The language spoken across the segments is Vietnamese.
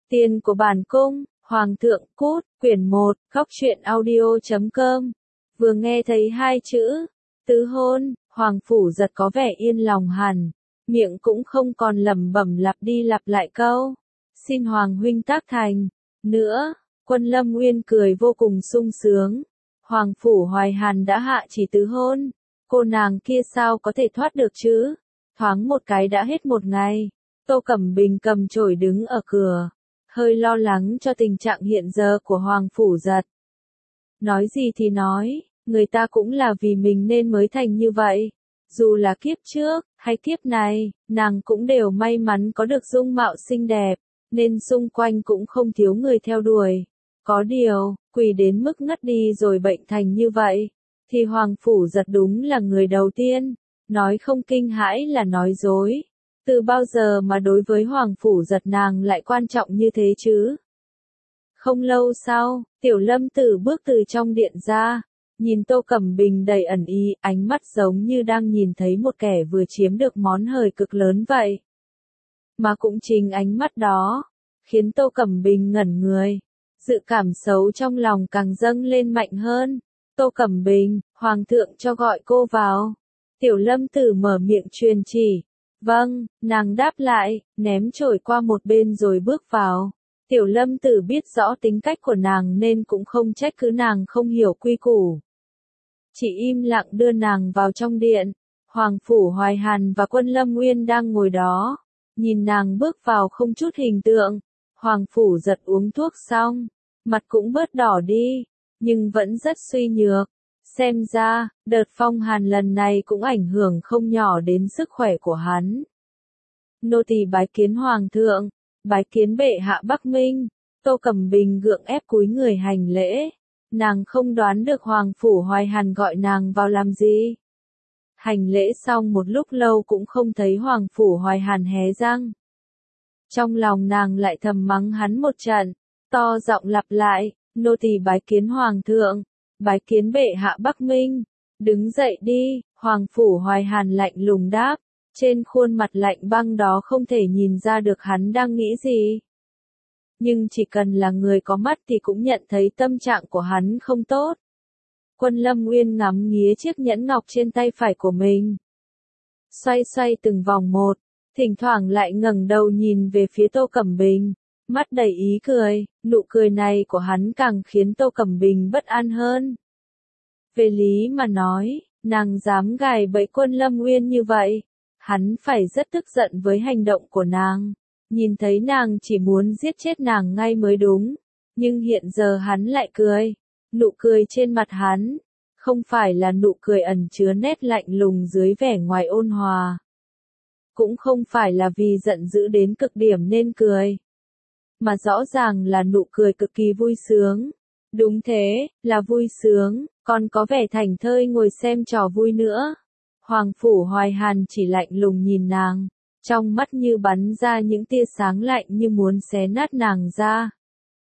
Tiền của bản cung, Hoàng thượng cút, quyển 1, Góc truyện audio.com. Vừa nghe thấy hai chữ, tứ hôn, Hoàng Phủ Giật có vẻ yên lòng hẳn, miệng cũng không còn lẩm bẩm lặp đi lặp lại câu, xin Hoàng huynh tác thành, nữa, Quân Lâm Nguyên cười vô cùng sung sướng, Hoàng Phủ Hoài Hàn đã hạ chỉ tứ hôn, cô nàng kia sao có thể thoát được chứ, thoáng một cái đã hết một ngày, Tô Cẩm Bình cầm chổi đứng ở cửa, hơi lo lắng cho tình trạng hiện giờ của Hoàng Phủ Giật. Nói gì thì nói, người ta cũng là vì mình nên mới thành như vậy. Dù là kiếp trước, hay kiếp này, nàng cũng đều may mắn có được dung mạo xinh đẹp, nên xung quanh cũng không thiếu người theo đuổi. Có điều, quỳ đến mức ngất đi rồi bệnh thành như vậy, thì Hoàng Phủ Giật đúng là người đầu tiên, nói không kinh hãi là nói dối. Từ bao giờ mà đối với Hoàng Phủ Giật nàng lại quan trọng như thế chứ? Không lâu sau, Tiểu Lâm Tử bước từ trong điện ra, nhìn Tô Cẩm Bình đầy ẩn ý, ánh mắt giống như đang nhìn thấy một kẻ vừa chiếm được món hời cực lớn vậy. Mà cũng chính ánh mắt đó, khiến Tô Cẩm Bình ngẩn người, dự cảm xấu trong lòng càng dâng lên mạnh hơn. Tô Cẩm Bình, Hoàng thượng cho gọi cô vào. Tiểu Lâm Tử mở miệng truyền chỉ. Vâng, nàng đáp lại, ném chổi qua một bên rồi bước vào. Tiểu Lâm Tử biết rõ tính cách của nàng nên cũng không trách cứ nàng không hiểu quy củ. Chỉ im lặng đưa nàng vào trong điện. Hoàng Phủ Hoài Hàn và Quân Lâm Nguyên đang ngồi đó. Nhìn nàng bước vào không chút hình tượng. Hoàng Phủ Giật uống thuốc xong, mặt cũng bớt đỏ đi, nhưng vẫn rất suy nhược. Xem ra, đợt phong hàn lần này cũng ảnh hưởng không nhỏ đến sức khỏe của hắn. Nô tỳ bái kiến Hoàng thượng, bái kiến bệ hạ Bắc Minh. Tô Cẩm Bình gượng ép cúi người hành lễ. Nàng không đoán được Hoàng Phủ Hoài Hàn gọi nàng vào làm gì. Hành lễ xong một lúc lâu cũng không thấy Hoàng Phủ Hoài Hàn hé răng. Trong lòng nàng lại thầm mắng hắn một trận, to giọng lặp lại, nô tỳ bái kiến Hoàng thượng. Bái kiến bệ hạ Bắc Minh, đứng dậy đi, Hoàng Phủ Hoài Hàn lạnh lùng đáp, trên khuôn mặt lạnh băng đó không thể nhìn ra được hắn đang nghĩ gì. Nhưng chỉ cần là người có mắt thì cũng nhận thấy tâm trạng của hắn không tốt. Quân Lâm Nguyên ngắm nghía chiếc nhẫn ngọc trên tay phải của mình. Xoay xoay từng vòng một, thỉnh thoảng lại ngẩng đầu nhìn về phía Tô Cẩm Bình. Mắt đầy ý cười, nụ cười này của hắn càng khiến Tô Cẩm Bình bất an hơn. Về lý mà nói, nàng dám gài bẫy Quân Lâm Nguyên như vậy, hắn phải rất tức giận với hành động của nàng. Nhìn thấy nàng chỉ muốn giết chết nàng ngay mới đúng, nhưng hiện giờ hắn lại cười. Nụ cười trên mặt hắn, không phải là nụ cười ẩn chứa nét lạnh lùng dưới vẻ ngoài ôn hòa. Cũng không phải là vì giận dữ đến cực điểm nên cười. Mà rõ ràng là nụ cười cực kỳ vui sướng. Đúng thế, là vui sướng, còn có vẻ thảnh thơi ngồi xem trò vui nữa. Hoàng Phủ Hoài Hàn chỉ lạnh lùng nhìn nàng, trong mắt như bắn ra những tia sáng lạnh như muốn xé nát nàng ra.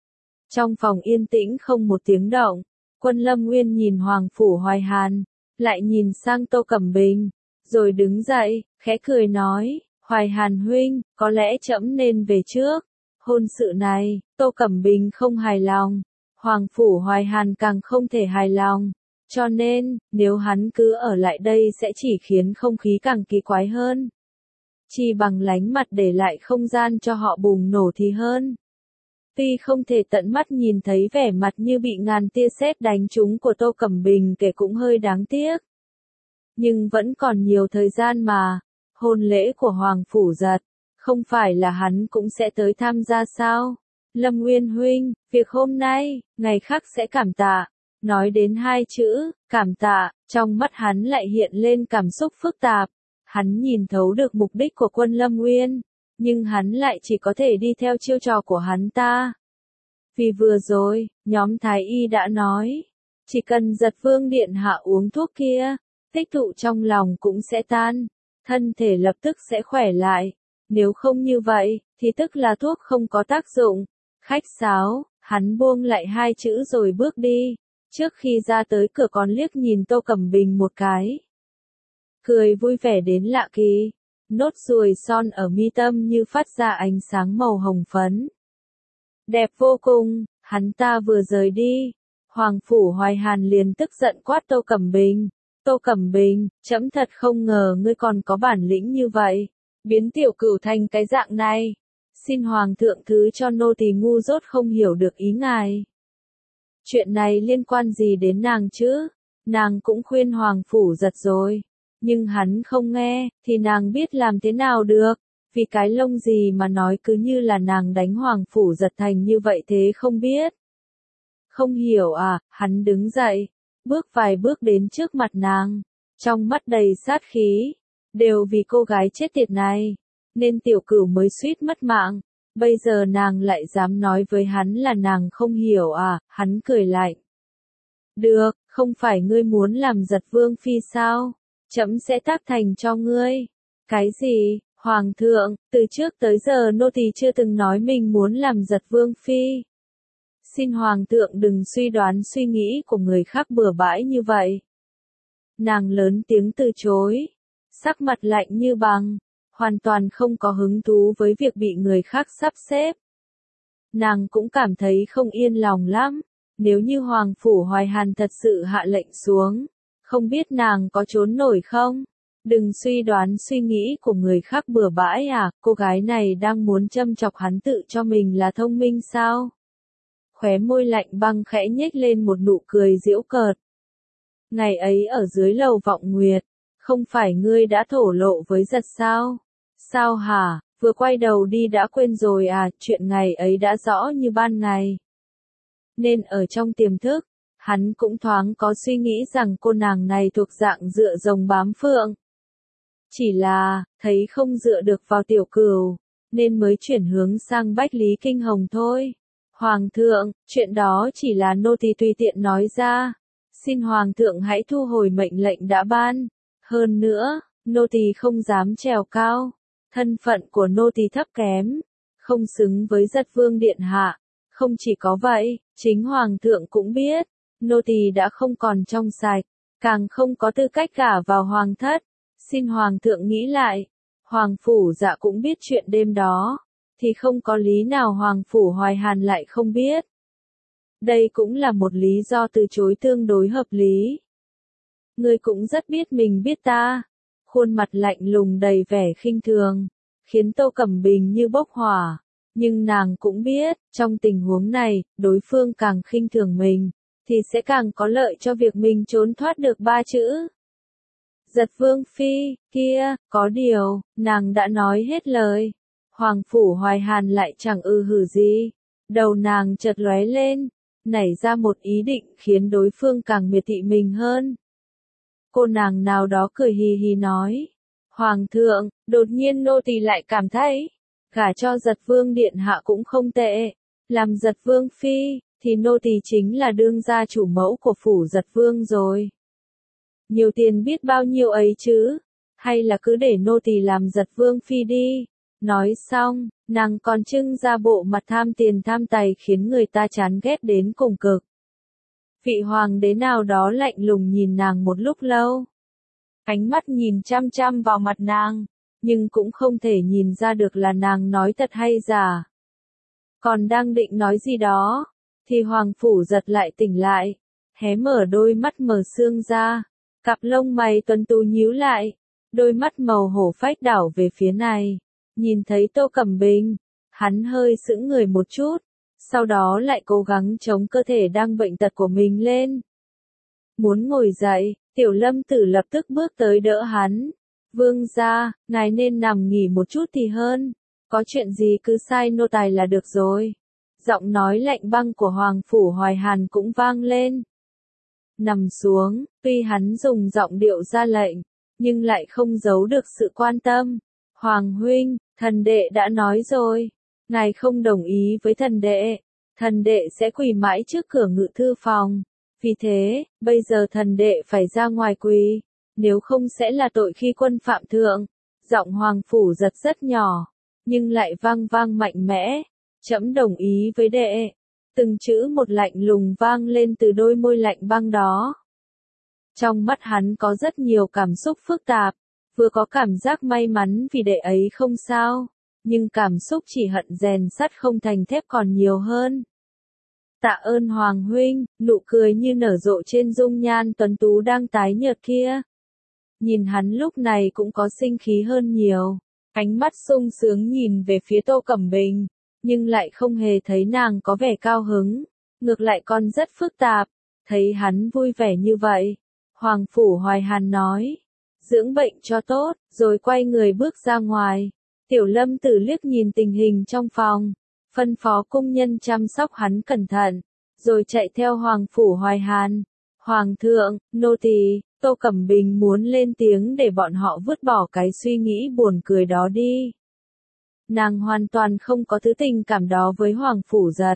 Trong phòng yên tĩnh không một tiếng động, Quân Lâm Nguyên nhìn Hoàng Phủ Hoài Hàn, lại nhìn sang Tô Cẩm Bình, rồi đứng dậy, khẽ cười nói, Hoài Hàn huynh, có lẽ trẫm nên về trước. Hôn sự này, Tô Cẩm Bình không hài lòng, Hoàng Phủ Hoài Hàn càng không thể hài lòng, cho nên, nếu hắn cứ ở lại đây sẽ chỉ khiến không khí càng kỳ quái hơn. Chỉ bằng lánh mặt để lại không gian cho họ bùng nổ thì hơn. Tuy không thể tận mắt nhìn thấy vẻ mặt như bị ngàn tia sét đánh trúng của Tô Cẩm Bình kể cũng hơi đáng tiếc. Nhưng vẫn còn nhiều thời gian mà, hôn lễ của Hoàng Phủ Giật. Không phải là hắn cũng sẽ tới tham gia sao? Lâm Nguyên huynh, việc hôm nay, ngày khác sẽ cảm tạ. Nói đến hai chữ, cảm tạ, trong mắt hắn lại hiện lên cảm xúc phức tạp. Hắn nhìn thấu được mục đích của Quân Lâm Nguyên, nhưng hắn lại chỉ có thể đi theo chiêu trò của hắn ta. Vì vừa rồi, nhóm Thái Y đã nói, chỉ cần Giật Vương điện hạ uống thuốc kia, tích tụ trong lòng cũng sẽ tan, thân thể lập tức sẽ khỏe lại. Nếu không như vậy, thì tức là thuốc không có tác dụng. Khách sáo, hắn buông lại hai chữ rồi bước đi. Trước khi ra tới cửa còn liếc nhìn Tô Cẩm Bình một cái. Cười vui vẻ đến lạ kỳ. Nốt ruồi son ở mi tâm như phát ra ánh sáng màu hồng phấn. đẹp vô cùng, hắn ta vừa rời đi. Hoàng Phủ Hoài Hàn liền tức giận quát Tô Cẩm Bình. Tô Cẩm Bình, trẫm thật không ngờ ngươi còn có bản lĩnh như vậy. Biến tiểu cửu thành cái dạng này. Xin Hoàng thượng thứ cho nô tỳ ngu dốt không hiểu được ý ngài. Chuyện này liên quan gì đến nàng chứ? Nàng cũng khuyên Hoàng Phủ Giật rồi. Nhưng hắn không nghe, thì nàng biết làm thế nào được. Vì cái lông gì mà nói cứ như là nàng đánh Hoàng Phủ Giật thành như vậy thế không biết. Không hiểu à, hắn đứng dậy, bước vài bước đến trước mặt nàng, trong mắt đầy sát khí, đều vì cô gái chết tiệt này, nên tiểu cửu mới suýt mất mạng, bây giờ nàng lại dám nói với hắn là nàng không hiểu à, hắn cười lạnh. Được, không phải ngươi muốn làm Giật Vương Phi sao, trẫm sẽ tác thành cho ngươi. Cái gì, Hoàng thượng, từ trước tới giờ nô tỳ chưa từng nói mình muốn làm Giật Vương Phi. Xin Hoàng thượng đừng suy đoán suy nghĩ của người khác bừa bãi như vậy. Nàng lớn tiếng từ chối, sắc mặt lạnh như băng, hoàn toàn không có hứng thú với việc bị người khác sắp xếp. Nàng cũng cảm thấy không yên lòng lắm, nếu như Hoàng Phủ Hoài Hàn thật sự hạ lệnh xuống, không biết nàng có trốn nổi không? Đừng suy đoán suy nghĩ của người khác bừa bãi à, cô gái này đang muốn châm chọc hắn tự cho mình là thông minh sao? Khóe môi lạnh băng khẽ nhếch lên một nụ cười giễu cợt. Ngày ấy ở dưới lầu Vọng Nguyệt, không phải ngươi đã thổ lộ với Giật sao? Sao hả, vừa quay đầu đi đã quên rồi à, chuyện ngày ấy đã rõ như ban ngày. Nên ở trong tiềm thức, hắn cũng thoáng có suy nghĩ rằng cô nàng này thuộc dạng dựa rồng bám phượng. Chỉ là, thấy không dựa được vào tiểu cửu, nên mới chuyển hướng sang Bách Lý Kinh Hồng thôi. Hoàng thượng, chuyện đó chỉ là nô tỳ tùy tiện nói ra. Xin Hoàng thượng hãy thu hồi mệnh lệnh đã ban. Hơn nữa, nô tỳ không dám trèo cao. Thân phận của nô tỳ thấp kém, không xứng với Giật Vương điện hạ. Không chỉ có vậy, chính Hoàng thượng cũng biết, nô tỳ đã không còn trong sạch, càng không có tư cách gả vào Hoàng thất. Xin Hoàng thượng nghĩ lại. Hoàng Phủ Dạ cũng biết chuyện đêm đó, thì không có lý nào Hoàng Phủ Hoài Hàn lại không biết. Đây cũng là một lý do từ chối tương đối hợp lý. Ngươi cũng rất biết mình biết ta. Khuôn mặt lạnh lùng đầy vẻ khinh thường, khiến Tô Cẩm Bình như bốc hỏa. Nhưng nàng cũng biết, trong tình huống này, đối phương càng khinh thường mình, thì sẽ càng có lợi cho việc mình trốn thoát được ba chữ. Giật Vương Phi, kia, có điều, nàng đã nói hết lời. Hoàng Phủ Hoài Hàn lại chẳng hử gì. Đầu nàng chợt lóe lên, nảy ra một ý định khiến đối phương càng miệt thị mình hơn. Cô nàng nào đó cười hì hì nói. Hoàng thượng, đột nhiên nô tỳ lại cảm thấy, gả cho Giật Vương điện hạ cũng không tệ. Làm Giật Vương Phi, thì nô tỳ chính là đương gia chủ mẫu của phủ Giật Vương rồi. Nhiều tiền biết bao nhiêu ấy chứ, hay là cứ để nô tỳ làm Giật Vương Phi đi. Nói xong, nàng còn trưng ra bộ mặt tham tiền tham tài khiến người ta chán ghét đến cùng cực. Vị hoàng đế nào đó lạnh lùng nhìn nàng một lúc lâu. Ánh mắt nhìn chăm chăm vào mặt nàng, nhưng cũng không thể nhìn ra được là nàng nói thật hay giả. Còn đang định nói gì đó, thì Hoàng Phủ Giật lại tỉnh lại, hé mở đôi mắt mờ sương ra, cặp lông mày tuấn tú nhíu lại, đôi mắt màu hổ phách đảo về phía này. Nhìn thấy Tô Cẩm Bình, hắn hơi sững người một chút, sau đó lại cố gắng chống cơ thể đang bệnh tật của mình lên. Muốn ngồi dậy, Tiểu Lâm Tử lập tức bước tới đỡ hắn. Vương gia, ngài nên nằm nghỉ một chút thì hơn, có chuyện gì cứ sai nô tài là được rồi. Giọng nói lạnh băng của Hoàng Phủ Hoài Hàn cũng vang lên. Nằm xuống, tuy hắn dùng giọng điệu ra lệnh, nhưng lại không giấu được sự quan tâm. Hoàng huynh, thần đệ đã nói rồi, ngài không đồng ý với thần đệ sẽ quỳ mãi trước cửa ngự thư phòng. Vì thế, bây giờ thần đệ phải ra ngoài quỳ, nếu không sẽ là tội khi quân phạm thượng. Giọng Hoàng Phủ Giật rất nhỏ, nhưng lại vang vang mạnh mẽ. Trẫm đồng ý với đệ. Từng chữ một lạnh lùng vang lên từ đôi môi lạnh băng đó. Trong mắt hắn có rất nhiều cảm xúc phức tạp, vừa có cảm giác may mắn vì đệ ấy không sao, nhưng cảm xúc chỉ hận rèn sắt không thành thép còn nhiều hơn. Tạ ơn Hoàng huynh, nụ cười như nở rộ trên dung nhan tuấn tú đang tái nhợt kia. Nhìn hắn lúc này cũng có sinh khí hơn nhiều, ánh mắt sung sướng nhìn về phía Tô Cẩm Bình, nhưng lại không hề thấy nàng có vẻ cao hứng, ngược lại còn rất phức tạp. Thấy hắn vui vẻ như vậy, Hoàng Phủ Hoài Hàn nói, dưỡng bệnh cho tốt, rồi quay người bước ra ngoài. Tiểu Lâm Tử liếc nhìn tình hình trong phòng, phân phó công nhân chăm sóc hắn cẩn thận, rồi chạy theo Hoàng Phủ Hoài Hàn. Hoàng thượng, nô tỳ, Tô Cẩm Bình muốn lên tiếng để bọn họ vứt bỏ cái suy nghĩ buồn cười đó đi. Nàng hoàn toàn không có thứ tình cảm đó với Hoàng Phủ Giật.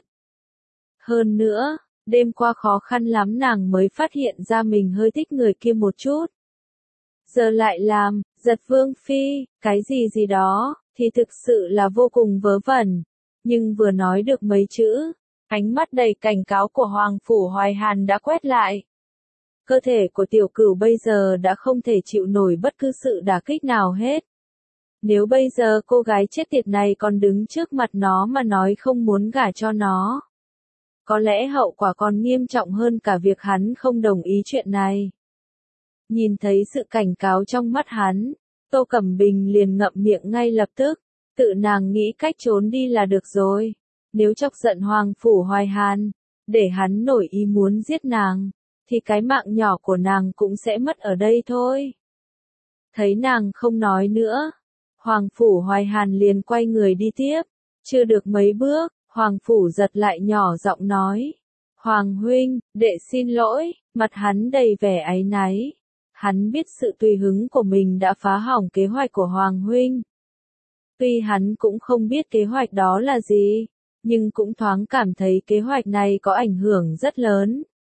Hơn nữa, đêm qua khó khăn lắm nàng mới phát hiện ra mình hơi thích người kia một chút. Giờ lại làm, Giật Vương Phi, cái gì gì đó, thì thực sự là vô cùng vớ vẩn. Nhưng vừa nói được mấy chữ, ánh mắt đầy cảnh cáo của Hoàng Phủ Hoài Hàn đã quét lại. Cơ thể của tiểu cửu bây giờ đã không thể chịu nổi bất cứ sự đả kích nào hết. Nếu bây giờ cô gái chết tiệt này còn đứng trước mặt nó mà nói không muốn gả cho nó, có lẽ hậu quả còn nghiêm trọng hơn cả việc hắn không đồng ý chuyện này. Nhìn thấy sự cảnh cáo trong mắt hắn, Tô Cẩm Bình liền ngậm miệng ngay lập tức, tự nàng nghĩ cách trốn đi là được rồi. Nếu chọc giận Hoàng Phủ Hoài Hàn, để hắn nổi ý muốn giết nàng, thì cái mạng nhỏ của nàng cũng sẽ mất ở đây thôi. Thấy nàng không nói nữa, Hoàng Phủ Hoài Hàn liền quay người đi tiếp. Chưa được mấy bước, Hoàng Phủ Giật lại nhỏ giọng nói, Hoàng huynh, đệ xin lỗi. Mặt hắn đầy vẻ áy náy. Hắn biết sự tùy hứng của mình đã phá hỏng kế hoạch của Hoàng huynh. Tuy hắn cũng không biết kế hoạch đó là gì, nhưng cũng thoáng cảm thấy kế hoạch này có ảnh hưởng rất lớn.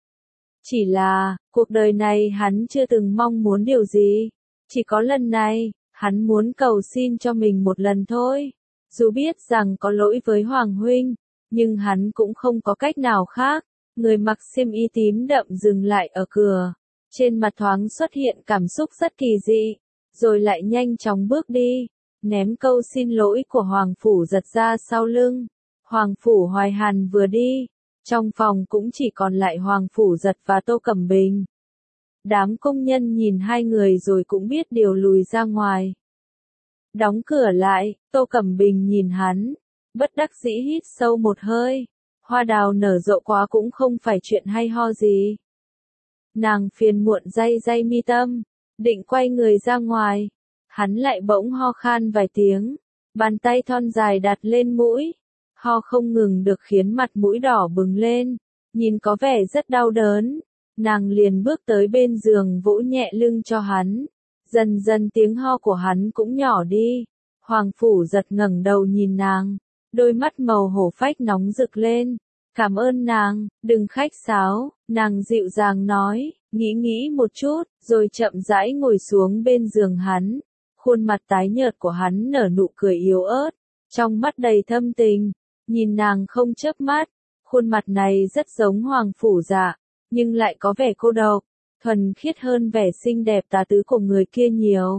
Chỉ là, cuộc đời này hắn chưa từng mong muốn điều gì. Chỉ có lần này, hắn muốn cầu xin cho mình một lần thôi. Dù biết rằng có lỗi với Hoàng huynh, nhưng hắn cũng không có cách nào khác. Người mặc xiêm y tím đậm dừng lại ở cửa. Trên mặt thoáng xuất hiện cảm xúc rất kỳ dị, rồi lại nhanh chóng bước đi, ném câu xin lỗi của Hoàng Phủ Giật ra sau lưng. Hoàng Phủ Hoài Hàn vừa đi, trong phòng cũng chỉ còn lại Hoàng Phủ Giật và Tô Cẩm Bình. Đám công nhân nhìn hai người rồi cũng biết điều lùi ra ngoài. Đóng cửa lại, Tô Cẩm Bình nhìn hắn, bất đắc dĩ hít sâu một hơi. Hoa đào nở rộ quá cũng không phải chuyện hay ho gì. Nàng phiền muộn day day mi tâm, định quay người ra ngoài. Hắn lại bỗng ho khan vài tiếng, bàn tay thon dài đặt lên mũi. Ho không ngừng được khiến mặt mũi đỏ bừng lên, nhìn có vẻ rất đau đớn. Nàng liền bước tới bên giường vỗ nhẹ lưng cho hắn. Dần dần tiếng ho của hắn cũng nhỏ đi. Hoàng Phủ Giật ngẩng đầu nhìn nàng, đôi mắt màu hổ phách nóng rực lên. Cảm ơn nàng, đừng khách sáo, nàng dịu dàng nói, nghĩ một chút, rồi chậm rãi ngồi xuống bên giường hắn. Khuôn mặt tái nhợt của hắn nở nụ cười yếu ớt, trong mắt đầy thâm tình, nhìn nàng không chớp mắt. Khuôn mặt này rất giống Hoàng Phủ Dạ, nhưng lại có vẻ cô độc, thuần khiết hơn vẻ xinh đẹp tà tứ của người kia nhiều.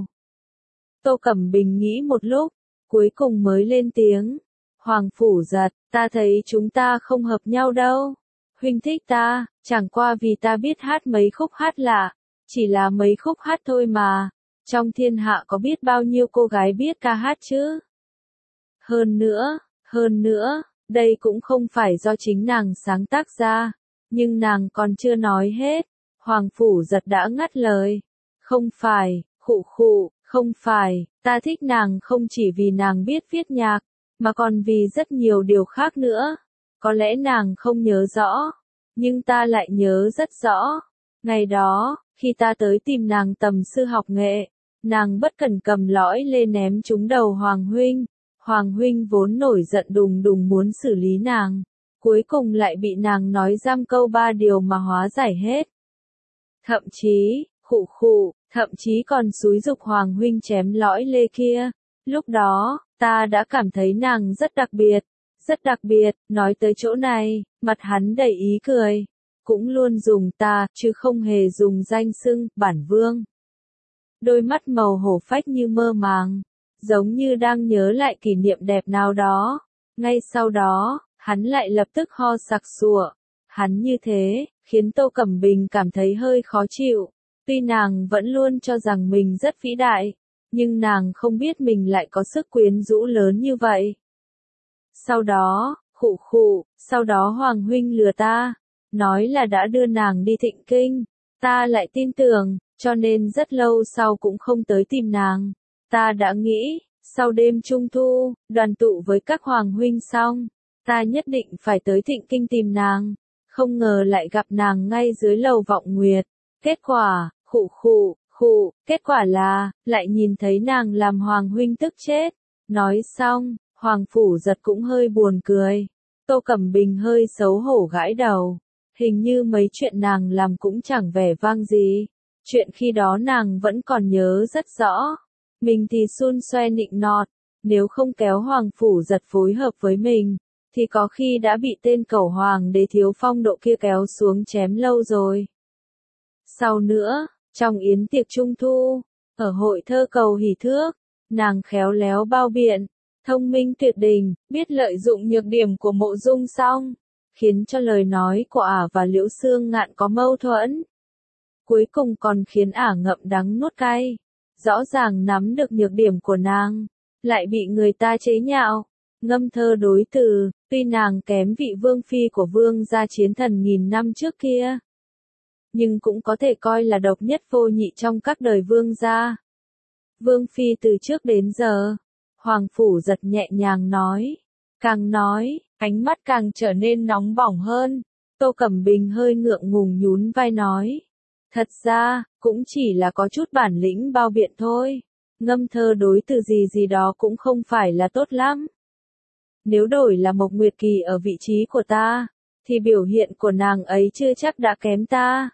Tô Cẩm Bình nghĩ một lúc, cuối cùng mới lên tiếng. Hoàng Phủ Giật, ta thấy chúng ta không hợp nhau đâu. Huynh thích ta, chẳng qua vì ta biết hát mấy khúc hát lạ, chỉ là mấy khúc hát thôi mà. Trong thiên hạ có biết bao nhiêu cô gái biết ca hát chứ? Hơn nữa, đây cũng không phải do chính nàng sáng tác ra, nhưng nàng còn chưa nói hết. Hoàng Phủ Giật đã ngắt lời. Không phải, không phải, ta thích nàng không chỉ vì nàng biết viết nhạc, mà còn vì rất nhiều điều khác nữa. Có lẽ nàng không nhớ rõ, nhưng ta lại nhớ rất rõ. Ngày đó, khi ta tới tìm nàng tầm sư học nghệ, nàng bất cẩn cầm lõi lê ném trúng đầu Hoàng huynh. Hoàng huynh vốn nổi giận đùng đùng muốn xử lý nàng, cuối cùng lại bị nàng nói giam câu 3 điều mà hóa giải hết. Thậm chí còn xúi giục Hoàng huynh chém lõi lê kia. Lúc đó, ta đã cảm thấy nàng rất đặc biệt. Nói tới chỗ này, mặt hắn đầy ý cười. Cũng luôn dùng ta, chứ không hề dùng danh xưng, bản vương. Đôi mắt màu hổ phách như mơ màng, giống như đang nhớ lại kỷ niệm đẹp nào đó. Ngay sau đó, hắn lại lập tức ho sặc sụa. Hắn như thế, khiến Tô Cẩm Bình cảm thấy hơi khó chịu. Tuy nàng vẫn luôn cho rằng mình rất vĩ đại, nhưng nàng không biết mình lại có sức quyến rũ lớn như vậy. Sau đó, sau đó Hoàng huynh lừa ta, nói là đã đưa nàng đi Thịnh Kinh. Ta lại tin tưởng, cho nên rất lâu sau cũng không tới tìm nàng. Ta đã nghĩ, sau đêm Trung Thu, đoàn tụ với các Hoàng huynh xong, ta nhất định phải tới Thịnh Kinh tìm nàng. Không ngờ lại gặp nàng ngay dưới lầu Vọng Nguyệt. Kết quả, kết quả là, lại nhìn thấy nàng làm Hoàng huynh tức chết. Nói xong, Hoàng Phủ Giật cũng hơi buồn cười. Tô Cẩm Bình hơi xấu hổ gãi đầu. Hình như mấy chuyện nàng làm cũng chẳng vẻ vang gì. Chuyện khi đó nàng vẫn còn nhớ rất rõ. Mình thì xun xoe nịnh nọt. Nếu không kéo Hoàng Phủ Giật phối hợp với mình, thì có khi đã bị tên cẩu hoàng đế thiếu phong độ kia kéo xuống chém lâu rồi. Sau nữa, trong yến tiệc Trung Thu, ở hội thơ cầu hỷ thước, nàng khéo léo bao biện, thông minh tuyệt đình, biết lợi dụng nhược điểm của Mộ Dung Song, khiến cho lời nói của ả và Liễu Xương Ngạn có mâu thuẫn. Cuối cùng còn khiến ả ngậm đắng nuốt cay, rõ ràng nắm được nhược điểm của nàng, lại bị người ta chế nhạo. Ngâm thơ đối từ, tuy nàng kém vị vương phi của vương gia chiến thần nghìn năm trước kia, nhưng cũng có thể coi là độc nhất vô nhị trong các đời vương gia. Vương phi từ trước đến giờ, Hoàng Phủ Giật nhẹ nhàng nói. Càng nói, ánh mắt càng trở nên nóng bỏng hơn. Tô Cẩm Bình hơi ngượng ngùng nhún vai nói. Thật ra, cũng chỉ là có chút bản lĩnh bao biện thôi. Ngâm thơ đối từ gì gì đó cũng không phải là tốt lắm. Nếu đổi là Mộc Nguyệt Kỳ ở vị trí của ta, thì biểu hiện của nàng ấy chưa chắc đã kém ta.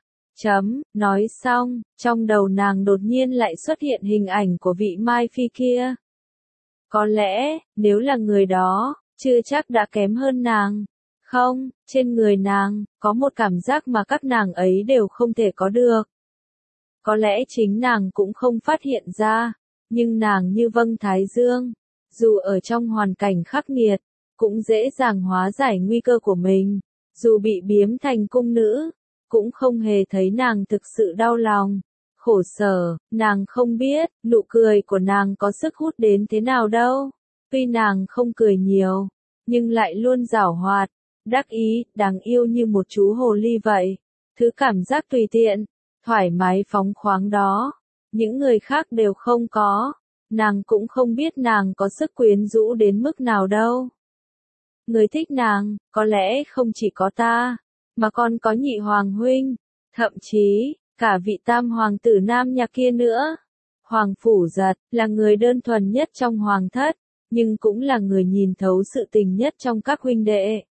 Nói xong, trong đầu nàng đột nhiên lại xuất hiện hình ảnh của vị Mai Phi kia. Có lẽ, nếu là người đó, chưa chắc đã kém hơn nàng. Không, trên người nàng, có một cảm giác mà các nàng ấy đều không thể có được. Có lẽ chính nàng cũng không phát hiện ra, nhưng nàng như vâng thái dương, dù ở trong hoàn cảnh khắc nghiệt, cũng dễ dàng hóa giải nguy cơ của mình, dù bị biếm thành cung nữ, cũng không hề thấy nàng thực sự đau lòng, khổ sở. Nàng không biết, nụ cười của nàng có sức hút đến thế nào đâu. Tuy nàng không cười nhiều, nhưng lại luôn giảo hoạt, đắc ý, đáng yêu như một chú hồ ly vậy. Thứ cảm giác tùy tiện, thoải mái phóng khoáng đó, những người khác đều không có. Nàng cũng không biết nàng có sức quyến rũ đến mức nào đâu. Người thích nàng, có lẽ không chỉ có ta, mà còn có nhị hoàng huynh, thậm chí, cả vị tam hoàng tử Nam Nhạc kia nữa. Hoàng Phủ Giật, là người đơn thuần nhất trong hoàng thất, nhưng cũng là người nhìn thấu sự tình nhất trong các huynh đệ.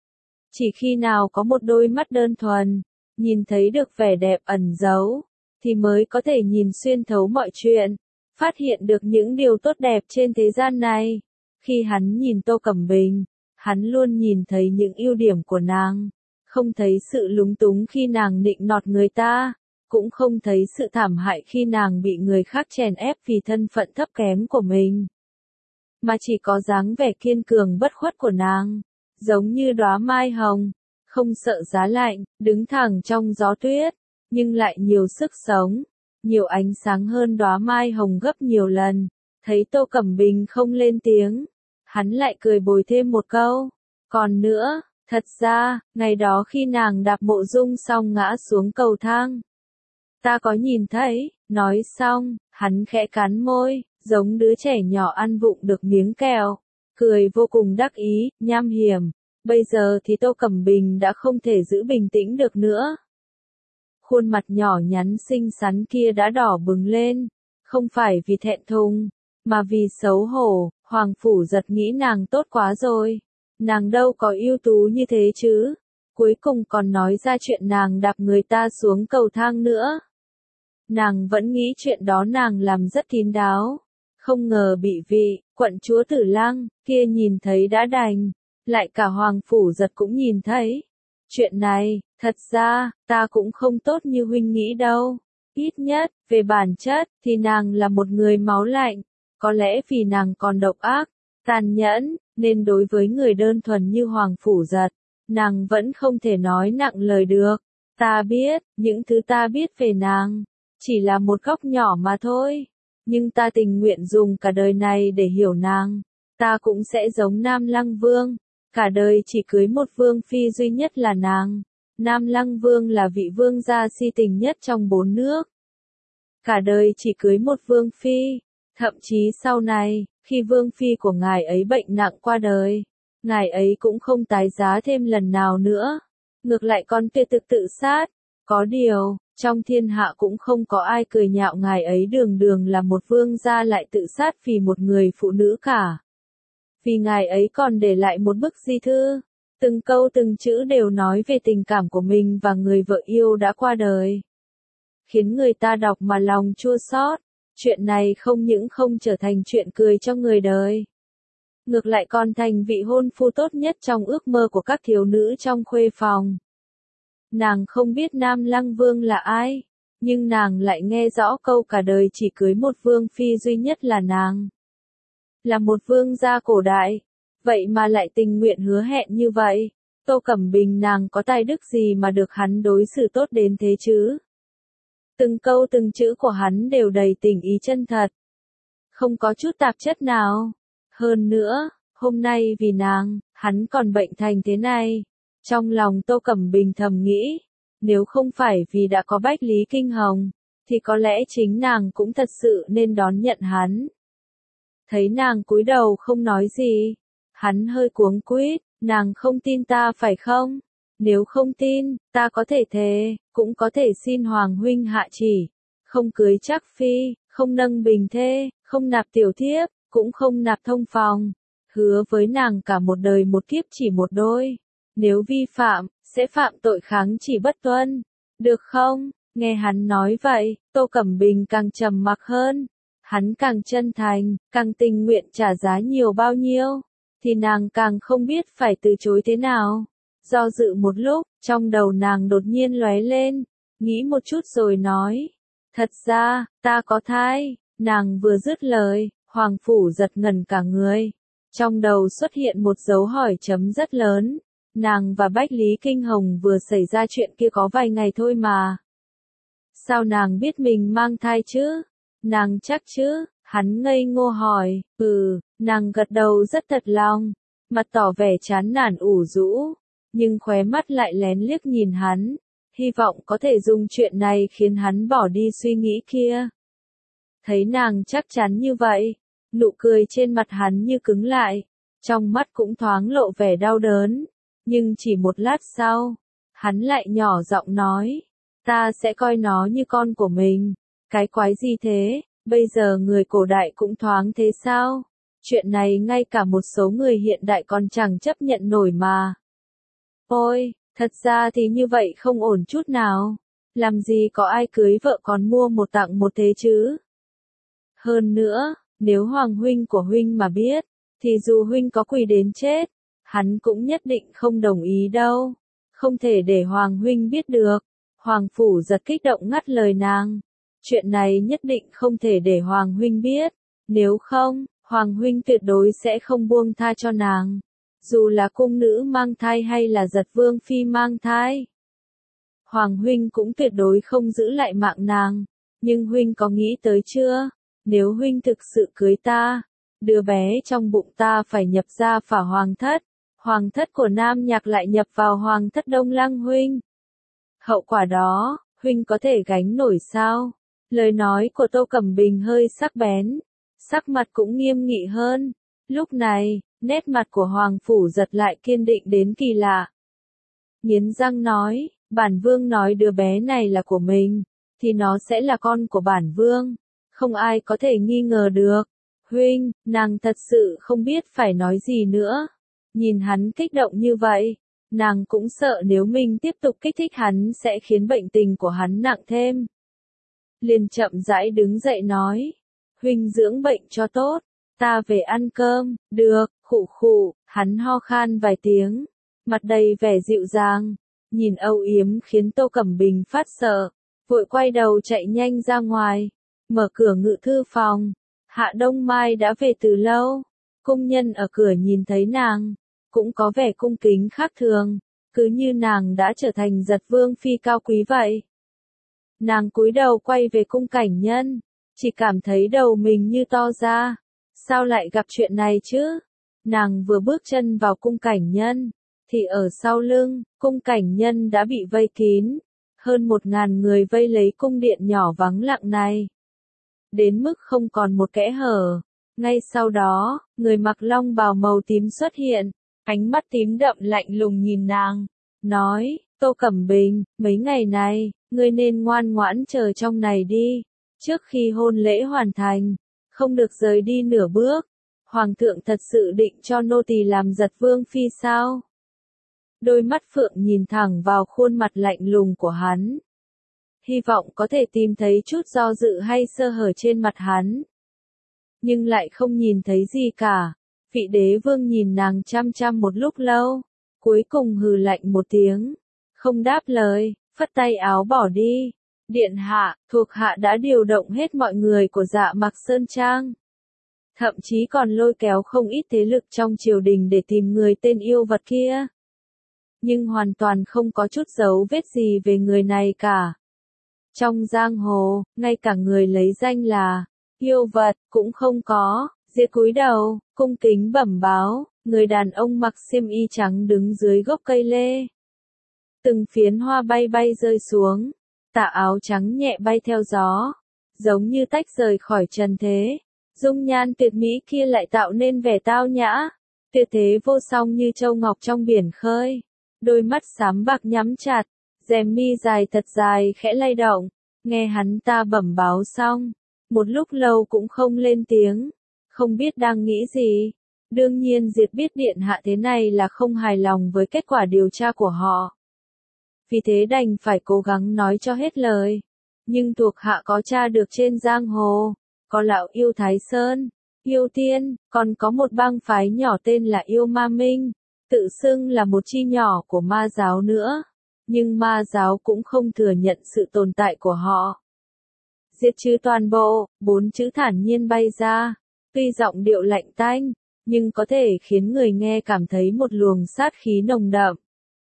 Chỉ khi nào có một đôi mắt đơn thuần, nhìn thấy được vẻ đẹp ẩn giấu, thì mới có thể nhìn xuyên thấu mọi chuyện, phát hiện được những điều tốt đẹp trên thế gian này. Khi hắn nhìn Tô Cẩm Bình, hắn luôn nhìn thấy những ưu điểm của nàng, không thấy sự lúng túng khi nàng nịnh nọt người ta, cũng không thấy sự thảm hại khi nàng bị người khác chèn ép vì thân phận thấp kém của mình, mà chỉ có dáng vẻ kiên cường bất khuất của nàng, giống như đóa mai hồng, không sợ giá lạnh, đứng thẳng trong gió tuyết, nhưng lại nhiều sức sống, nhiều ánh sáng hơn đóa mai hồng gấp nhiều lần. Thấy Tô Cẩm Bình không lên tiếng, hắn lại cười bồi thêm một câu. Còn nữa, thật ra, ngày đó khi nàng đạp Mộ Dung xong ngã xuống cầu thang, ta có nhìn thấy. Nói xong, hắn khẽ cắn môi, giống đứa trẻ nhỏ ăn vụng được miếng kẹo, cười vô cùng đắc ý, nham hiểm. Bây giờ thì Tô Cẩm Bình đã không thể giữ bình tĩnh được nữa. Khuôn mặt nhỏ nhắn xinh xắn kia đã đỏ bừng lên, không phải vì thẹn thùng, mà vì xấu hổ. Hoàng Phủ Giật nghĩ nàng tốt quá rồi, nàng đâu có ưu tú như thế chứ, cuối cùng còn nói ra chuyện nàng đạp người ta xuống cầu thang nữa. Nàng vẫn nghĩ chuyện đó nàng làm rất kín đáo, không ngờ bị vị quận chúa Tử Lăng kia nhìn thấy đã đành, lại cả Hoàng Phủ Giật cũng nhìn thấy. Chuyện này, thật ra, ta cũng không tốt như huynh nghĩ đâu. Ít nhất, về bản chất, thì nàng là một người máu lạnh. Có lẽ vì nàng còn độc ác, tàn nhẫn, nên đối với người đơn thuần như Hoàng Phủ Giật, nàng vẫn không thể nói nặng lời được. Ta biết, những thứ ta biết về nàng, chỉ là một góc nhỏ mà thôi. Nhưng ta tình nguyện dùng cả đời này để hiểu nàng. Ta cũng sẽ giống Nam Lăng Vương, cả đời chỉ cưới một vương phi duy nhất là nàng. Nam Lăng Vương là vị vương gia si tình nhất trong 4 nước. Cả đời chỉ cưới một vương phi, thậm chí sau này, khi vương phi của ngài ấy bệnh nặng qua đời, ngài ấy cũng không tái giá thêm lần nào nữa. Ngược lại còn tuyệt thực tự sát. Có điều, trong thiên hạ cũng không có ai cười nhạo ngài ấy đường đường là một vương gia lại tự sát vì một người phụ nữ cả. Vì ngài ấy còn để lại một bức di thư, từng câu từng chữ đều nói về tình cảm của mình và người vợ yêu đã qua đời. Khiến người ta đọc mà lòng chua xót. Chuyện này không những không trở thành chuyện cười cho người đời, ngược lại còn thành vị hôn phu tốt nhất trong ước mơ của các thiếu nữ trong khuê phòng. Nàng không biết Nam Lăng Vương là ai, nhưng nàng lại nghe rõ câu cả đời chỉ cưới một vương phi duy nhất là nàng. Là một vương gia cổ đại, vậy mà lại tình nguyện hứa hẹn như vậy. Tô Cẩm Bình nàng có tài đức gì mà được hắn đối xử tốt đến thế chứ? Từng câu từng chữ của hắn đều đầy tình ý chân thật, không có chút tạp chất nào. Hơn nữa, hôm nay vì nàng, hắn còn bệnh thành thế này. Trong lòng Tô Cẩm Bình thầm nghĩ, nếu không phải vì đã có Bách Lý Kinh Hồng, thì có lẽ chính nàng cũng thật sự nên đón nhận hắn. Thấy nàng cúi đầu không nói gì, hắn hơi cuống quýt, nàng không tin ta phải không? Nếu không tin, ta có thể thề, cũng có thể xin Hoàng huynh hạ chỉ, không cưới Trác phi, không nâng bình thê, không nạp tiểu thiếp, cũng không nạp thông phòng, hứa với nàng cả một đời một kiếp chỉ một đôi. Nếu vi phạm, sẽ phạm tội kháng chỉ bất tuân. Được không? Nghe hắn nói vậy, Tô Cẩm Bình càng trầm mặc hơn. Hắn càng chân thành, càng tình nguyện trả giá nhiều bao nhiêu, thì nàng càng không biết phải từ chối thế nào. Do dự một lúc, trong đầu nàng đột nhiên lóe lên, nghĩ một chút rồi nói. Thật ra, ta có thai. Nàng vừa dứt lời, Hoàng Phủ Giật ngẩn cả người. Trong đầu xuất hiện một dấu hỏi chấm rất lớn. Nàng và Bách Lý Kinh Hồng vừa xảy ra chuyện kia có vài ngày thôi mà. Sao nàng biết mình mang thai chứ? Nàng chắc chứ? Hắn ngây ngô hỏi. Nàng gật đầu rất thật lòng, mặt tỏ vẻ chán nản ủ rũ, nhưng khóe mắt lại lén liếc nhìn hắn, hy vọng có thể dùng chuyện này khiến hắn bỏ đi suy nghĩ kia. Thấy nàng chắc chắn như vậy, nụ cười trên mặt hắn như cứng lại, trong mắt cũng thoáng lộ vẻ đau đớn, nhưng chỉ một lát sau, hắn lại nhỏ giọng nói, ta sẽ coi nó như con của mình. Cái quái gì thế, bây giờ người cổ đại cũng thoáng thế sao? Chuyện này ngay cả một số người hiện đại còn chẳng chấp nhận nổi mà. Ôi, thật ra thì như vậy không ổn chút nào. Làm gì có ai cưới vợ còn mua một tặng một thế chứ? Hơn nữa, nếu Hoàng huynh của huynh mà biết, thì dù huynh có quỳ đến chết, hắn cũng nhất định không đồng ý đâu. Không thể để Hoàng huynh biết được. Hoàng Phủ Giật kích động ngắt lời nàng. Chuyện này nhất định không thể để Hoàng huynh biết. Nếu không, Hoàng huynh tuyệt đối sẽ không buông tha cho nàng. Dù là cung nữ mang thai hay là Giật vương phi mang thai. Hoàng huynh cũng tuyệt đối không giữ lại mạng nàng. Nhưng huynh có nghĩ tới chưa? Nếu huynh thực sự cưới ta, đứa bé trong bụng ta phải nhập ra phả hoàng thất. Hoàng thất của Nam Nhạc lại nhập vào hoàng thất Đông Lăng huynh. Hậu quả đó, huynh có thể gánh nổi sao? Lời nói của Tô Cẩm Bình hơi sắc bén, sắc mặt cũng nghiêm nghị hơn. Lúc này, nét mặt của Hoàng Phủ Giật lại kiên định đến kỳ lạ. Nghiến răng nói, bản vương nói đứa bé này là của mình, thì nó sẽ là con của bản vương. Không ai có thể nghi ngờ được. Huynh, nàng thật sự không biết phải nói gì nữa. Nhìn hắn kích động như vậy, nàng cũng sợ nếu mình tiếp tục kích thích hắn sẽ khiến bệnh tình của hắn nặng thêm. Liền chậm rãi đứng dậy nói, huynh dưỡng bệnh cho tốt, ta về ăn cơm. Được, khụ khụ, hắn ho khan vài tiếng, mặt đầy vẻ dịu dàng, nhìn âu yếm khiến Tô Cẩm Bình phát sợ, vội quay đầu chạy nhanh ra ngoài, mở cửa ngự thư phòng. Hạ Đông Mai đã về từ lâu, cung nhân ở cửa nhìn thấy nàng, cũng có vẻ cung kính khác thường, cứ như nàng đã trở thành Giật Vương phi cao quý vậy. Nàng cúi đầu quay về cung Cảnh Nhân, chỉ cảm thấy đầu mình như to ra, sao lại gặp chuyện này chứ? Nàng vừa bước chân vào cung Cảnh Nhân, thì ở sau lưng, cung Cảnh Nhân đã bị vây kín, hơn 1000 người vây lấy cung điện nhỏ vắng lặng này. Đến mức không còn một kẽ hở. Ngay sau đó, người mặc long bào màu tím xuất hiện, ánh mắt tím đậm lạnh lùng nhìn nàng, nói, Tô Cẩm Bình, mấy ngày này, ngươi nên ngoan ngoãn chờ trong này đi, trước khi hôn lễ hoàn thành, không được rời đi nửa bước. Hoàng thượng thật sự định cho nô tỳ làm Giật Vương phi sao? Đôi mắt phượng nhìn thẳng vào khuôn mặt lạnh lùng của hắn. Hy vọng có thể tìm thấy chút do dự hay sơ hở trên mặt hắn. Nhưng lại không nhìn thấy gì cả. Vị đế vương nhìn nàng chăm chăm một lúc lâu, cuối cùng hừ lạnh một tiếng, không đáp lời, phất tay áo bỏ đi. Điện hạ, thuộc hạ đã điều động hết mọi người của Dạ Mạc Sơn Trang. Thậm chí còn lôi kéo không ít thế lực trong triều đình để tìm người tên yêu vật kia. Nhưng hoàn toàn không có chút dấu vết gì về người này cả. Trong giang hồ, ngay cả người lấy danh là yêu vật cũng không có. Diệp cúi đầu, cung kính bẩm báo, người đàn ông mặc xiêm y trắng đứng dưới gốc cây lê. Từng phiến hoa bay bay rơi xuống, tà áo trắng nhẹ bay theo gió, giống như tách rời khỏi trần thế. Dung nhan tuyệt mỹ kia lại tạo nên vẻ tao nhã, tuyệt thế vô song như châu ngọc trong biển khơi. Đôi mắt xám bạc nhắm chặt, rèm mi dài thật dài khẽ lay động, nghe hắn ta bẩm báo xong, một lúc lâu cũng không lên tiếng, không biết đang nghĩ gì. Đương nhiên Diệp biết điện hạ thế này là không hài lòng với kết quả điều tra của họ. Vì thế đành phải cố gắng nói cho hết lời. Nhưng thuộc hạ có tra được trên giang hồ, có lão yêu Thái Sơn, yêu tiên, còn có một bang phái nhỏ tên là yêu Ma Minh, tự xưng là một chi nhỏ của ma giáo nữa. Nhưng ma giáo cũng không thừa nhận sự tồn tại của họ. Diệt trừ toàn bộ, 4 chữ thản nhiên bay ra, tuy giọng điệu lạnh tanh, nhưng có thể khiến người nghe cảm thấy một luồng sát khí nồng đậm.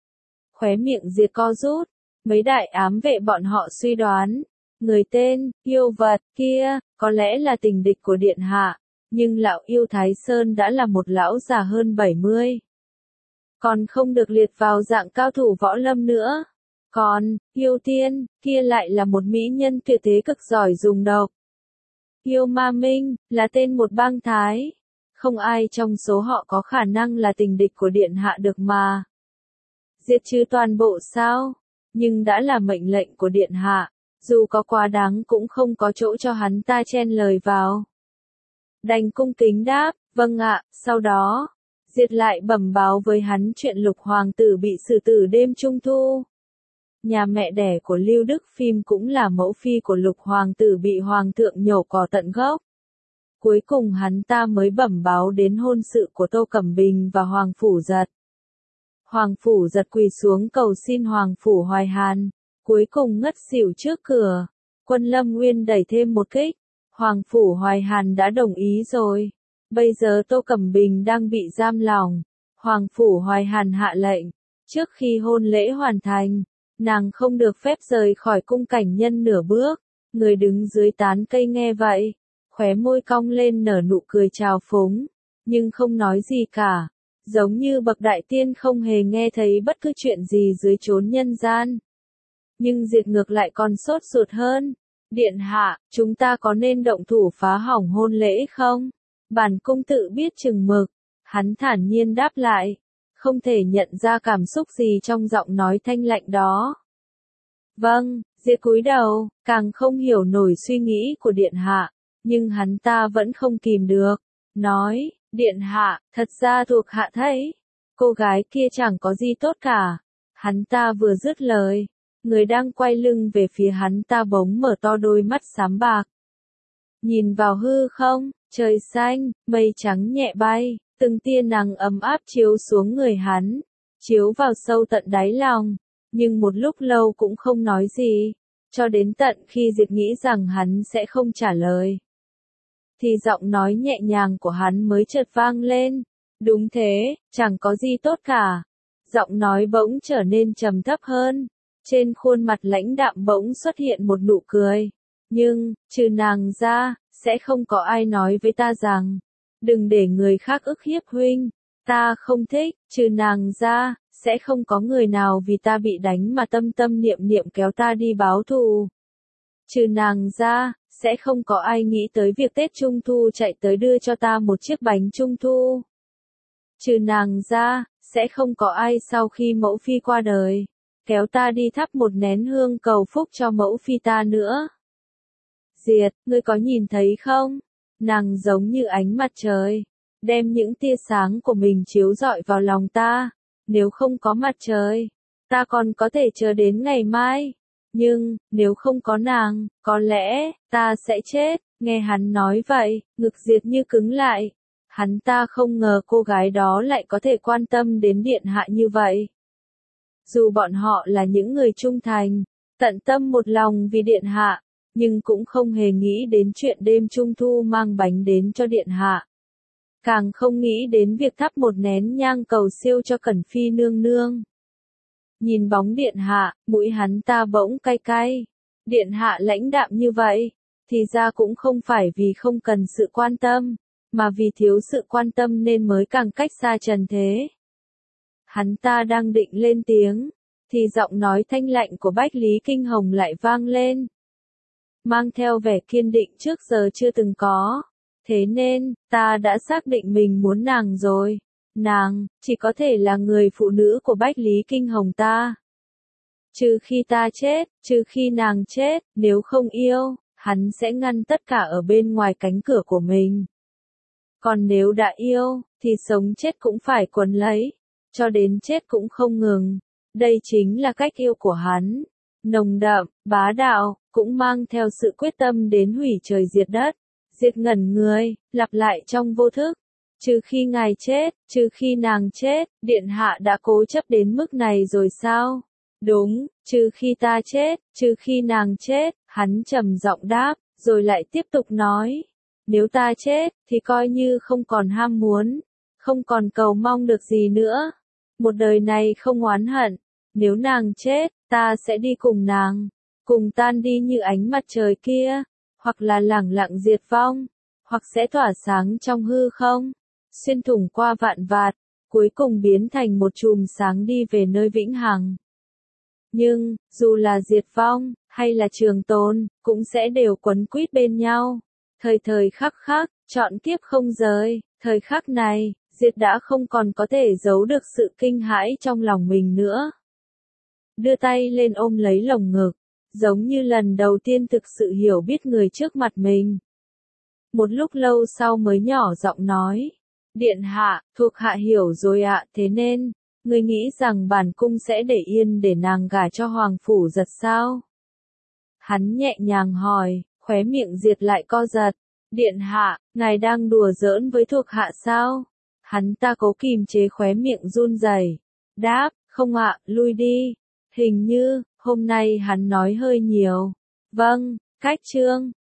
Khóe miệng Diệt co rút, mấy đại ám vệ bọn họ suy đoán, người tên yêu vật kia có lẽ là tình địch của điện hạ, nhưng lão yêu Thái Sơn đã là một lão già hơn 70. Còn không được liệt vào dạng cao thủ võ lâm nữa. Còn, yêu tiên, kia lại là một mỹ nhân tuyệt thế cực giỏi dùng độc. Yêu Ma Minh, là tên một bang Thái. Không ai trong số họ có khả năng là tình địch của điện hạ được mà. Diệt trừ toàn bộ sao? Nhưng đã là mệnh lệnh của điện hạ, dù có quá đáng cũng không có chỗ cho hắn ta chen lời vào. Đành cung kính đáp, vâng ạ, sau đó, Diệt lại bẩm báo với hắn chuyện Lục hoàng tử bị xử tử đêm trung thu. Nhà mẹ đẻ của Lưu Đức Phim cũng là mẫu phi của Lục hoàng tử bị hoàng thượng nhổ cỏ tận gốc. Cuối cùng hắn ta mới bẩm báo đến hôn sự của Tô Cẩm Bình và Hoàng Phủ Giật. Hoàng Phủ Giật quỳ xuống cầu xin Hoàng Phủ Hoài Hàn, cuối cùng ngất xỉu trước cửa. Quân Lâm Nguyên đẩy thêm một kích, Hoàng Phủ Hoài Hàn đã đồng ý rồi. Bây giờ Tô Cẩm Bình đang bị giam lỏng. Hoàng Phủ Hoài Hàn hạ lệnh, trước khi hôn lễ hoàn thành, nàng không được phép rời khỏi cung Cảnh Nhân nửa bước. Người đứng dưới tán cây nghe vậy, khóe môi cong lên nở nụ cười trào phúng, nhưng không nói gì cả, giống như bậc đại tiên không hề nghe thấy bất cứ chuyện gì dưới chốn nhân gian. Nhưng Diệt ngược lại còn sốt ruột hơn. Điện hạ, chúng ta có nên động thủ phá hỏng hôn lễ không? Bản cung tự biết chừng mực. Hắn thản nhiên đáp lại, không thể nhận ra cảm xúc gì trong giọng nói thanh lạnh đó. Vâng, Diệt cúi đầu, càng không hiểu nổi suy nghĩ của điện hạ, nhưng hắn ta vẫn không kìm được, nói, điện hạ, thật ra thuộc hạ thấy, cô gái kia chẳng có gì tốt cả. Hắn ta vừa dứt lời, người đang quay lưng về phía hắn ta bỗng mở to đôi mắt xám bạc. Nhìn vào hư không, trời xanh, mây trắng nhẹ bay, từng tia nắng ấm áp chiếu xuống người hắn, chiếu vào sâu tận đáy lòng, nhưng một lúc lâu cũng không nói gì, cho đến tận khi Diệp nghĩ rằng hắn sẽ không trả lời. thì giọng nói nhẹ nhàng của hắn mới chợt vang lên. Đúng thế, chẳng có gì tốt cả. Giọng nói bỗng trở nên trầm thấp hơn. Trên khuôn mặt lãnh đạm bỗng xuất hiện một nụ cười. Nhưng, trừ nàng ra, sẽ không có ai nói với ta rằng, đừng để người khác ức hiếp huynh. Ta không thích, trừ nàng ra, sẽ không có người nào vì ta bị đánh mà tâm tâm niệm niệm kéo ta đi báo thù. Trừ nàng ra, sẽ không có ai nghĩ tới việc Tết Trung Thu chạy tới đưa cho ta một chiếc bánh Trung Thu. Trừ nàng ra, sẽ không có ai sau khi mẫu phi qua đời, kéo ta đi thắp một nén hương cầu phúc cho mẫu phi ta nữa. Diệt, ngươi có nhìn thấy không? Nàng giống như ánh mặt trời, đem những tia sáng của mình chiếu rọi vào lòng ta. Nếu không có mặt trời, ta còn có thể chờ đến ngày mai. Nhưng, nếu không có nàng, có lẽ, ta sẽ chết. Nghe hắn nói vậy, ngực Diệt như cứng lại. Hắn ta không ngờ cô gái đó lại có thể quan tâm đến điện hạ như vậy. Dù bọn họ là những người trung thành, tận tâm một lòng vì điện hạ, nhưng cũng không hề nghĩ đến chuyện đêm Trung Thu mang bánh đến cho điện hạ. Càng không nghĩ đến việc thắp một nén nhang cầu siêu cho Cẩn Phi nương nương. Nhìn bóng điện hạ, mũi hắn ta bỗng cay cay. Điện hạ lãnh đạm như vậy, thì ra cũng không phải vì không cần sự quan tâm, mà vì thiếu sự quan tâm nên mới càng cách xa trần thế. Hắn ta đang định lên tiếng, thì giọng nói thanh lạnh của Bách Lý Kinh Hồng lại vang lên. Mang theo vẻ kiên định trước giờ chưa từng có. Thế nên, ta đã xác định mình muốn nàng rồi. Nàng, chỉ có thể là người phụ nữ của Bách Lý Kinh Hồng ta. Trừ khi ta chết, trừ khi nàng chết, nếu không yêu, hắn sẽ ngăn tất cả ở bên ngoài cánh cửa của mình. Còn nếu đã yêu, thì sống chết cũng phải quấn lấy, cho đến chết cũng không ngừng. Đây chính là cách yêu của hắn. Nồng đậm, bá đạo, cũng mang theo sự quyết tâm đến hủy trời diệt đất. Diệt ngẩn người, lặp lại trong vô thức. Trừ khi ngài chết, trừ khi nàng chết, điện hạ đã cố chấp đến mức này rồi sao? Đúng, trừ khi ta chết, trừ khi nàng chết, hắn trầm giọng đáp, rồi lại tiếp tục nói. Nếu ta chết, thì coi như không còn ham muốn, không còn cầu mong được gì nữa. Một đời này không oán hận. Nếu nàng chết, ta sẽ đi cùng nàng, cùng tan đi như ánh mặt trời kia, hoặc là lẳng lặng diệt vong, hoặc sẽ tỏa sáng trong hư không, xuyên thủng qua vạn vạt, cuối cùng biến thành một chùm sáng đi về nơi vĩnh hằng. Nhưng, dù là diệt vong, hay là trường tồn, cũng sẽ đều quấn quýt bên nhau. Thời thời khắc khắc, chọn kiếp không rời, thời khắc này, Diệt đã không còn có thể giấu được sự kinh hãi trong lòng mình nữa. Đưa tay lên ôm lấy lồng ngực, giống như lần đầu tiên thực sự hiểu biết người trước mặt mình. Một lúc lâu sau mới nhỏ giọng nói, điện hạ, thuộc hạ hiểu rồi ạ, thế nên, người nghĩ rằng bản cung sẽ để yên để nàng gả cho Hoàng Phủ Giật sao? Hắn nhẹ nhàng hỏi, khóe miệng Diệt lại co giật, điện hạ, ngài đang đùa giỡn với thuộc hạ sao? Hắn ta cố kìm chế khóe miệng run rẩy, đáp, không ạ, lui đi. Hình như, hôm nay hắn nói hơi nhiều. Vâng, cách chương.